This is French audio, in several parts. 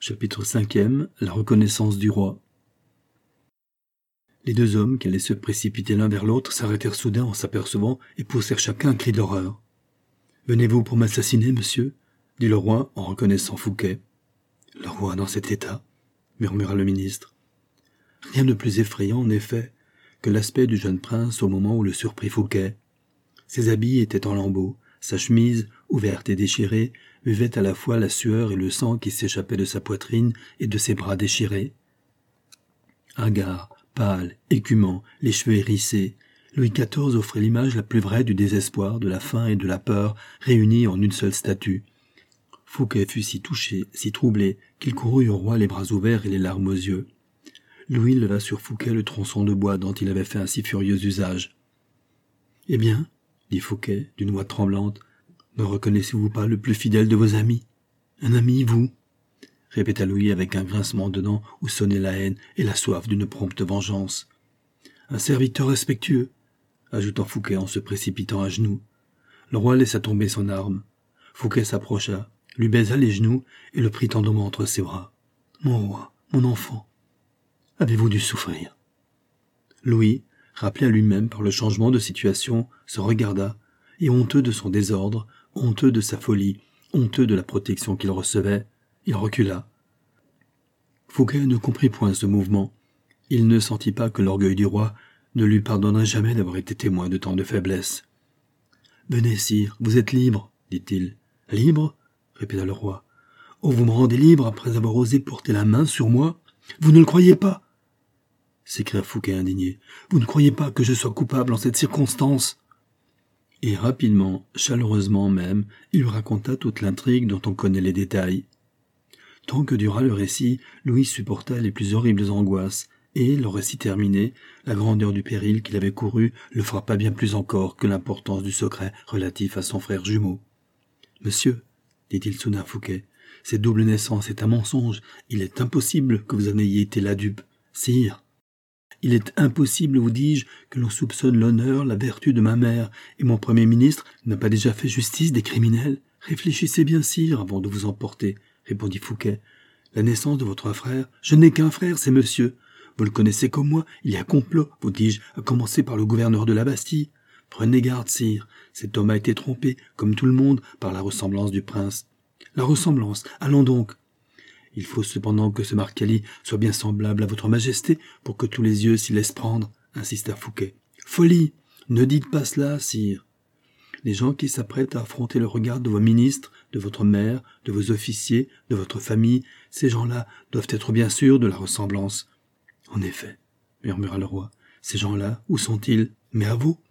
Chapitre 5e. La reconnaissance du roi. Les deux hommes, qui allaient se précipiter l'un vers l'autre, s'arrêtèrent soudain en s'apercevant et poussèrent chacun un cri d'horreur. « Venez-vous pour m'assassiner, monsieur ?» dit le roi en reconnaissant Fouquet. « Le roi dans cet état ?» murmura le ministre. Rien de plus effrayant, en effet, que l'aspect du jeune prince au moment où le surprit Fouquet. Ses habits étaient en lambeaux, sa chemise, ouverte et déchirée, buvait à la fois la sueur et le sang qui s'échappaient de sa poitrine et de ses bras déchirés. Hagard, pâle, écumant, les cheveux hérissés, Louis XIV offrait l'image la plus vraie du désespoir, de la faim et de la peur, réunis en une seule statue. Fouquet fut si touché, si troublé, qu'il courut au roi les bras ouverts et les larmes aux yeux. Louis leva sur Fouquet le tronçon de bois dont il avait fait un si furieux usage. « Eh bien, dit Fouquet, d'une voix tremblante, ne reconnaissez-vous pas le plus fidèle de vos amis ? Un ami, vous ?» répéta Louis avec un grincement de dents où sonnait la haine et la soif d'une prompte vengeance. « Un serviteur respectueux, ajouta Fouquet en se précipitant à genoux. Le roi laissa tomber son arme. Fouquet s'approcha, lui baisa les genoux et le prit tendrement entre ses bras. « Mon roi, mon enfant, avez-vous dû souffrir ?» Louis, rappelé à lui-même par le changement de situation, se regarda, et honteux de son désordre, honteux de sa folie, honteux de la protection qu'il recevait, il recula. Fouquet ne comprit point ce mouvement. Il ne sentit pas que l'orgueil du roi ne lui pardonnerait jamais d'avoir été témoin de tant de faiblesse. « Venez, sire, vous êtes libre, dit-il. « Libre ?» répéta le roi. « Oh, vous me rendez libre après avoir osé porter la main sur moi ? Vous ne le croyez pas ?» s'écria Fouquet indigné. « Vous ne croyez pas que je sois coupable en cette circonstance ?» Et rapidement, chaleureusement même, il lui raconta toute l'intrigue dont on connaît les détails. Tant que dura le récit, Louis supporta les plus horribles angoisses, et, le récit terminé, la grandeur du péril qu'il avait couru le frappa bien plus encore que l'importance du secret relatif à son frère jumeau. « Monsieur, dit-il soudain à Fouquet, cette double naissance est un mensonge. Il est impossible que vous en ayez été la dupe. Sire, il est impossible, vous dis-je, que l'on soupçonne l'honneur, la vertu de ma mère, et mon premier ministre n'a pas déjà fait justice des criminels. Réfléchissez bien, sire, avant de vous emporter, répondit Fouquet. La naissance de votre frère, je n'ai qu'un frère, c'est monsieur. Vous le connaissez comme moi, il y a complot, vous dis-je, à commencer par le gouverneur de la Bastille. Prenez garde, sire, cet homme a été trompé, comme tout le monde, par la ressemblance du prince. La ressemblance, allons donc. Il faut cependant que ce Marcali soit bien semblable à votre majesté pour que tous les yeux s'y laissent prendre, insista Fouquet. Folie! Ne dites pas cela, sire. Les gens qui s'apprêtent à affronter le regard de vos ministres, de votre mère, de vos officiers, de votre famille, ces gens-là doivent être bien sûrs de la ressemblance. En effet, murmura le roi, ces gens-là, où sont-ils? Mais à vous?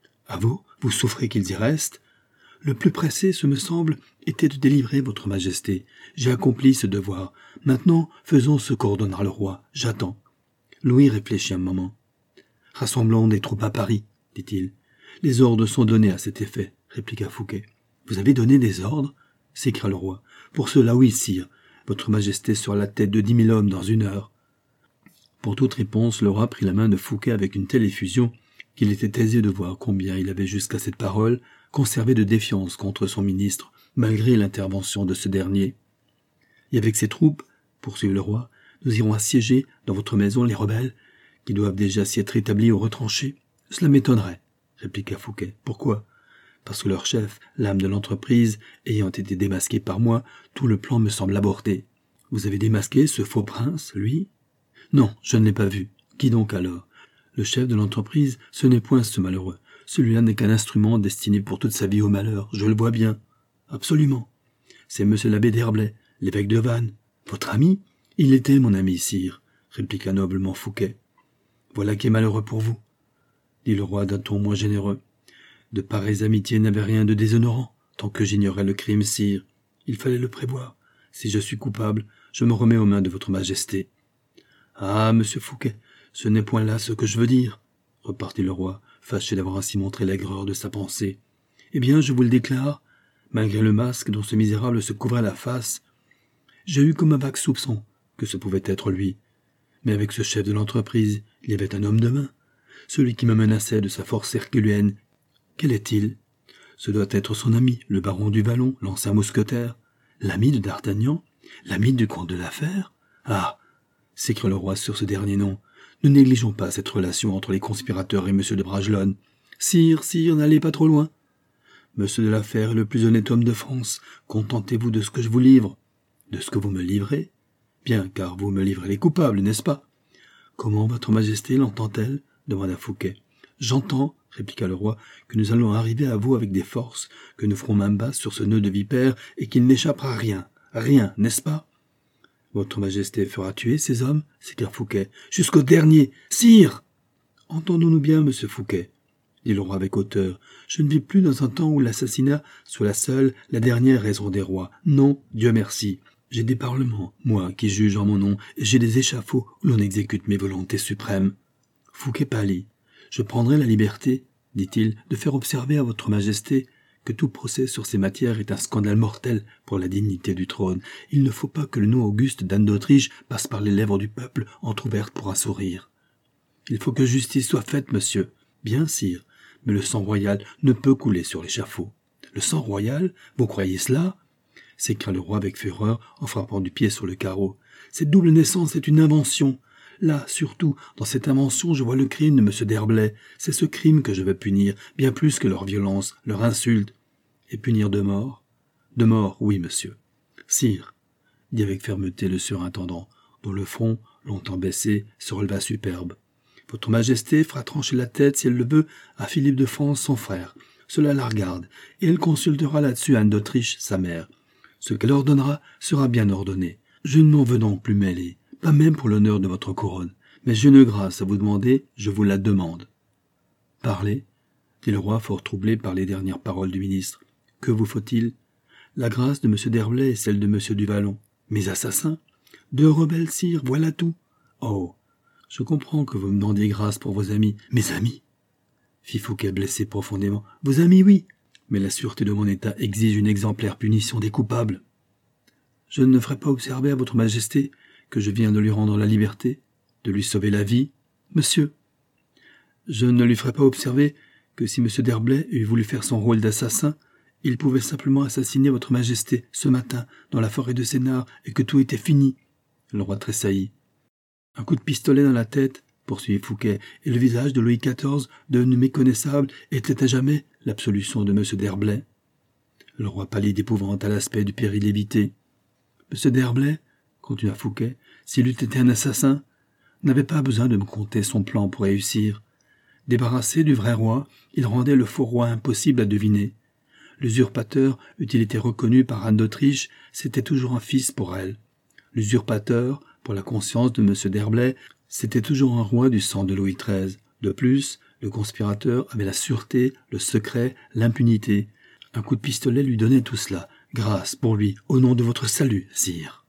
À vous? Vous souffrez qu'ils y restent? Le plus pressé, ce me semble, était de délivrer votre majesté. J'ai accompli ce devoir. Maintenant, faisons ce qu'ordonnera le roi. J'attends. Louis réfléchit un moment. Rassemblons des troupes à Paris, dit-il. Les ordres sont donnés à cet effet, répliqua Fouquet. Vous avez donné des ordres? S'écria le roi. Pour cela, oui, sire. Votre majesté sera la tête de 10 000 hommes dans 1 heure. Pour toute réponse, le roi prit la main de Fouquet avec une telle effusion qu'il était aisé de voir combien il avait jusqu'à cette parole conservé de défiance contre son ministre, malgré l'intervention de ce dernier. « Et avec ces troupes, poursuivit le roi, nous irons assiéger dans votre maison les rebelles, qui doivent déjà s'y être établis ou retranchés. Cela m'étonnerait, répliqua Fouquet. Pourquoi? Parce que leur chef, l'âme de l'entreprise, ayant été démasqué par moi, tout le plan me semble avorté. Vous avez démasqué ce faux prince, lui? Non, je ne l'ai pas vu. Qui donc alors? Le chef de l'entreprise, ce n'est point ce malheureux. Celui-là n'est qu'un instrument destiné pour toute sa vie au malheur, je le vois bien. Absolument. C'est monsieur l'abbé d'Herblay, l'évêque de Vannes. Votre ami? Il était mon ami, sire, répliqua noblement Fouquet. Voilà qui est malheureux pour vous, dit le roi d'un ton moins généreux. De pareilles amitiés n'avaient rien de déshonorant, tant que j'ignorais le crime, sire. Il fallait le prévoir. Si je suis coupable, je me remets aux mains de votre majesté. Ah, monsieur Fouquet, ce n'est point là ce que je veux dire, repartit le roi, fâché d'avoir ainsi montré l'aigreur de sa pensée. Eh bien, je vous le déclare, malgré le masque dont ce misérable se couvrait la face, j'ai eu comme un vague soupçon que ce pouvait être lui. Mais avec ce chef de l'entreprise, il y avait un homme de main, celui qui me menaçait de sa force herculéenne. Quel est-il? Ce doit être son ami, le baron du Vallon, l'ancien mousquetaire, l'ami de D'Artagnan. L'ami du comte de la Fère? Ah! S'écria le roi sur ce dernier nom. Ne négligeons pas cette relation entre les conspirateurs et M. de Bragelonne. Sire, n'allez pas trop loin. M. de la Fère est le plus honnête homme de France. Contentez-vous de ce que je vous livre. De ce que vous me livrez? Bien, car vous me livrez les coupables, n'est-ce pas? Comment votre majesté l'entend-elle? Demanda Fouquet. J'entends, répliqua le roi, que nous allons arriver à vous avec des forces, que nous ferons main basse sur ce nœud de vipère et qu'il n'échappera rien, n'est-ce pas? Votre majesté fera tuer ces hommes? S'écria Fouquet. Jusqu'au dernier! Sire! Entendons-nous bien, monsieur Fouquet, dit le roi avec hauteur. Je ne vis plus dans un temps où l'assassinat soit la dernière raison des rois. Non, Dieu merci. J'ai des parlements, moi, qui juge en mon nom, et j'ai des échafauds où l'on exécute mes volontés suprêmes. Fouquet pâlit. Je prendrai la liberté, dit-il, de faire observer à votre majesté que tout procès sur ces matières est un scandale mortel pour la dignité du trône. Il ne faut pas que le nom auguste d'Anne d'Autriche passe par les lèvres du peuple entr'ouvertes pour un sourire. Il faut que justice soit faite, monsieur. Bien, sire, mais le sang royal ne peut couler sur l'échafaud. Le sang royal? Vous croyez cela? S'écria le roi avec fureur en frappant du pied sur le carreau. Cette double naissance est une invention. Là, surtout, dans cette invention, je vois le crime de M. d'Herblay. C'est ce crime que je veux punir, bien plus que leur violence, leur insulte. Et punir de mort? De mort, oui, monsieur. Sire, dit avec fermeté le surintendant, dont le front, longtemps baissé, se releva superbe. Votre majesté fera trancher la tête, si elle le veut, à Philippe de France, son frère. Cela la regarde, et elle consultera là-dessus Anne d'Autriche, sa mère. Ce qu'elle ordonnera sera bien ordonné. Je ne m'en veux donc plus mêler, pas même pour l'honneur de votre couronne. Mais j'ai une grâce à vous demander, je vous la demande. Parlez, dit le roi fort troublé par les dernières paroles du ministre. Que vous faut-il? La grâce de M. d'Herblay et celle de M. du Vallon. Mes assassins? 2 rebelles, sire, voilà tout. Oh, je comprends que vous me demandiez grâce pour vos amis. Mes amis? Fit Fouquet blessé profondément. Vos amis, oui, mais la sûreté de mon état exige une exemplaire punition des coupables. Je ne ferai pas observer à votre majesté que je viens de lui rendre la liberté, de lui sauver la vie, monsieur. Je ne lui ferai pas observer que si M. d'Herblay eût voulu faire son rôle d'assassin, il pouvait simplement assassiner votre majesté ce matin dans la forêt de Sénart et que tout était fini. Le roi tressaillit. Un coup de pistolet dans la tête, poursuivit Fouquet, et le visage de Louis XIV, devenu méconnaissable, était à jamais l'absolution de M. d'Herblay. Le roi pâlit d'épouvante à l'aspect du péril évité. M. d'Herblay, continua Fouquet, s'il eût été un assassin, n'avait pas besoin de me conter son plan pour réussir. Débarrassé du vrai roi, il rendait le faux roi impossible à deviner. L'usurpateur, eût-il été reconnu par Anne d'Autriche, c'était toujours un fils pour elle. L'usurpateur, pour la conscience de M. d'Herblay, c'était toujours un roi du sang de Louis XIII. De plus, le conspirateur avait la sûreté, le secret, l'impunité. Un coup de pistolet lui donnait tout cela. Grâce pour lui, au nom de votre salut, sire.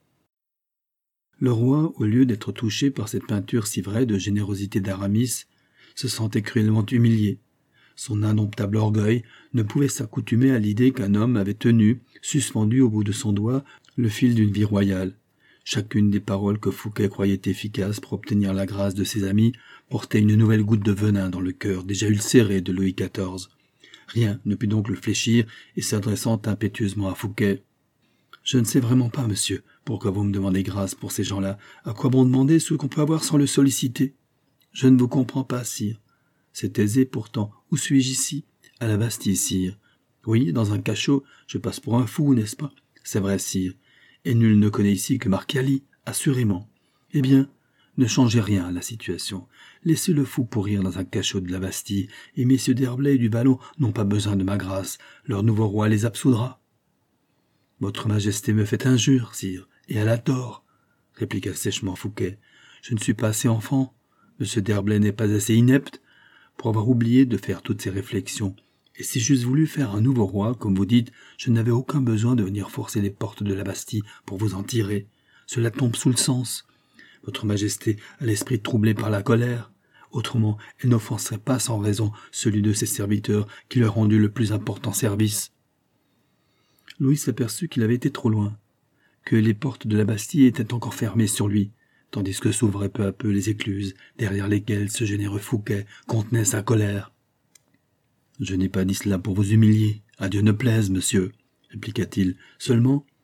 Le roi, au lieu d'être touché par cette peinture si vraie de générosité d'Aramis, se sentait cruellement humilié. Son indomptable orgueil ne pouvait s'accoutumer à l'idée qu'un homme avait tenu, suspendu au bout de son doigt, le fil d'une vie royale. Chacune des paroles que Fouquet croyait efficaces pour obtenir la grâce de ses amis portait une nouvelle goutte de venin dans le cœur déjà ulcéré de Louis XIV. Rien ne put donc le fléchir, et s'adressant impétueusement à Fouquet. « Je ne sais vraiment pas, monsieur, pourquoi vous me demandez grâce pour ces gens-là. À quoi bon demander ce qu'on peut avoir sans le solliciter? Je ne vous comprends pas, sire. C'est aisé pourtant. Où suis-je ici? À la Bastille, sire. Oui, dans un cachot, je passe pour un fou, n'est-ce pas? C'est vrai, sire. Et nul ne connaît ici que Marcali, assurément. Eh bien, ne changez rien à la situation. Laissez le fou pourrir dans un cachot de la Bastille, et messieurs d'Herblay et du Vallon n'ont pas besoin de ma grâce. Leur nouveau roi les absoudra. Votre majesté me fait injure, sire, et elle a tort, répliqua sèchement Fouquet. Je ne suis pas assez enfant. M. d'Herblay n'est pas assez inepte pour avoir oublié de faire toutes ces réflexions. Et si j'eusse voulu faire un nouveau roi, comme vous dites, je n'avais aucun besoin de venir forcer les portes de la Bastille pour vous en tirer. Cela tombe sous le sens. Votre majesté a l'esprit troublé par la colère. Autrement, elle n'offenserait pas sans raison celui de ses serviteurs qui lui a rendu le plus important service. Louis s'aperçut qu'il avait été trop loin, que les portes de la Bastille étaient encore fermées sur lui, tandis que s'ouvraient peu à peu les écluses, derrière lesquelles ce généreux Fouquet contenait sa colère. « Je n'ai pas dit cela pour vous humilier, à Dieu ne plaise, monsieur, répliqua-t-il. Seulement,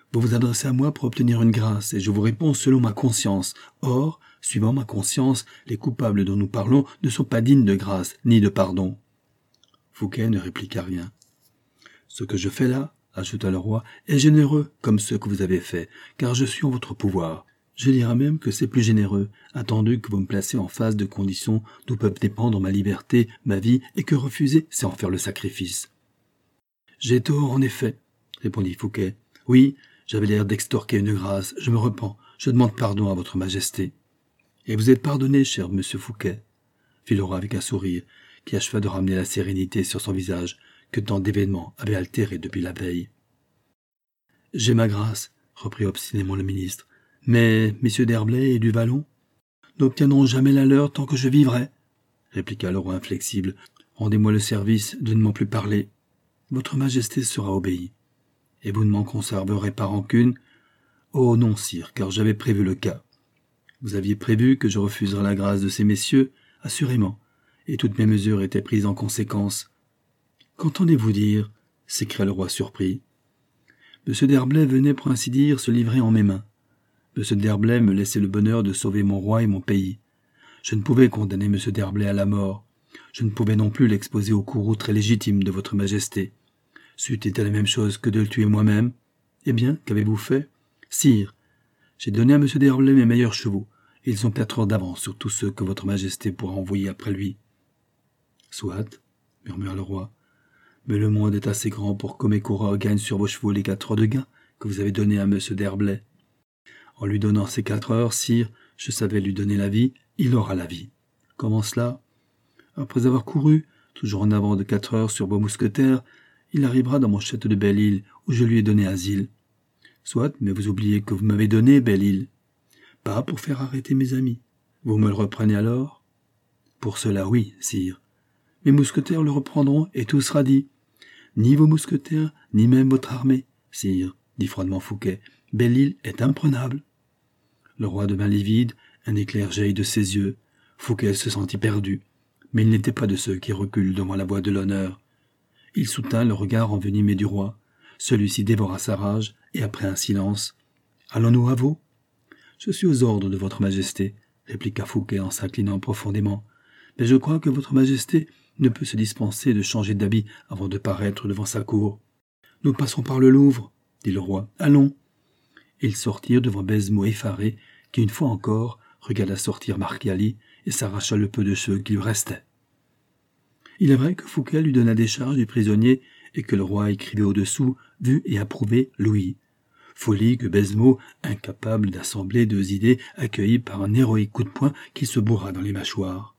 Vous vous adressez à moi pour obtenir une grâce, et je vous réponds selon ma conscience. Or, suivant ma conscience, les coupables dont nous parlons ne sont pas dignes de grâce, ni de pardon. » Fouquet ne répliqua rien. « Ce que je fais là, ajouta le roi, est généreux comme ce que vous avez fait, car je suis en votre pouvoir. Je dirais même que c'est plus généreux, attendu que vous me placez en face de conditions d'où peuvent dépendre ma liberté, ma vie, et que refuser, c'est en faire le sacrifice. »« J'ai tort, en effet, répondit Fouquet. Oui, j'avais l'air d'extorquer une grâce, je me repens, je demande pardon à votre majesté. »« Et vous êtes pardonné, cher monsieur Fouquet, fit le roi avec un sourire, qui acheva de ramener la sérénité sur son visage, que tant d'événements avaient altéré depuis la veille. « J'ai ma grâce, reprit obstinément le ministre, mais messieurs d'Herblay et du Vallon n'obtiendront jamais la leur tant que je vivrai, répliqua le roi inflexible. Rendez-moi le service de ne m'en plus parler. Votre majesté sera obéie. Et vous ne m'en conserverez pas rancune? Oh non, sire, car j'avais prévu le cas. Vous aviez prévu que je refuserais la grâce de ces messieurs, assurément, et toutes mes mesures étaient prises en conséquence. Qu'entendez-vous dire? S'écria le roi surpris. M. d'Herblay venait pour ainsi dire se livrer en mes mains. M. d'Herblay me laissait le bonheur de sauver mon roi et mon pays. Je ne pouvais condamner M. d'Herblay à la mort. Je ne pouvais non plus l'exposer au courroux très légitime de votre majesté. C'eût été la même chose que de le tuer moi-même. Eh bien, qu'avez-vous fait? Sire, j'ai donné à M. d'Herblay mes meilleurs chevaux, et ils ont 4 heures d'avance sur tous ceux que votre majesté pourra envoyer après lui. Soit, murmura le roi, mais le monde est assez grand pour que mes coureurs gagnent sur vos chevaux les 4 heures de gain que vous avez données à M. d'Herblay. En lui donnant ces 4 heures, sire, je savais lui donner la vie, il aura la vie. Comment cela? Après avoir couru, toujours en avant de 4 heures sur vos mousquetaires, il arrivera dans mon château de Belle-Île, où je lui ai donné asile. Soit, mais vous oubliez que vous m'avez donné Belle-Île. Pas pour faire arrêter mes amis. Vous me le reprenez alors? Pour cela, oui, sire. Mes mousquetaires le reprendront, et tout sera dit. Ni vos mousquetaires, ni même votre armée, sire, dit froidement Fouquet. Belle-Île est imprenable. Le roi devint livide, un éclair jaillit de ses yeux. Fouquet se sentit perdu, mais il n'était pas de ceux qui reculent devant la voix de l'honneur. Il soutint le regard envenimé du roi. Celui-ci dévora sa rage, et après un silence, « Allons-nous à Vaux ?»« Je suis aux ordres de votre majesté, » répliqua Fouquet en s'inclinant profondément. « Mais je crois que votre majesté ne peut se dispenser de changer d'habit avant de paraître devant sa cour. »« Nous passons par le Louvre, » dit le roi. « Allons !» Ils sortirent devant Baisemeaux effaré, qui, une fois encore, regarda sortir Marchiali et s'arracha le peu de cheveux qui lui restaient. Il est vrai que Fouquet lui donna décharge du prisonnier et que le roi écrivait au-dessous « Vu et approuvé Louis ». Folie que Baisemeaux, incapable d'assembler 2 idées, accueillit par un héroïque coup de poing qui se bourra dans les mâchoires.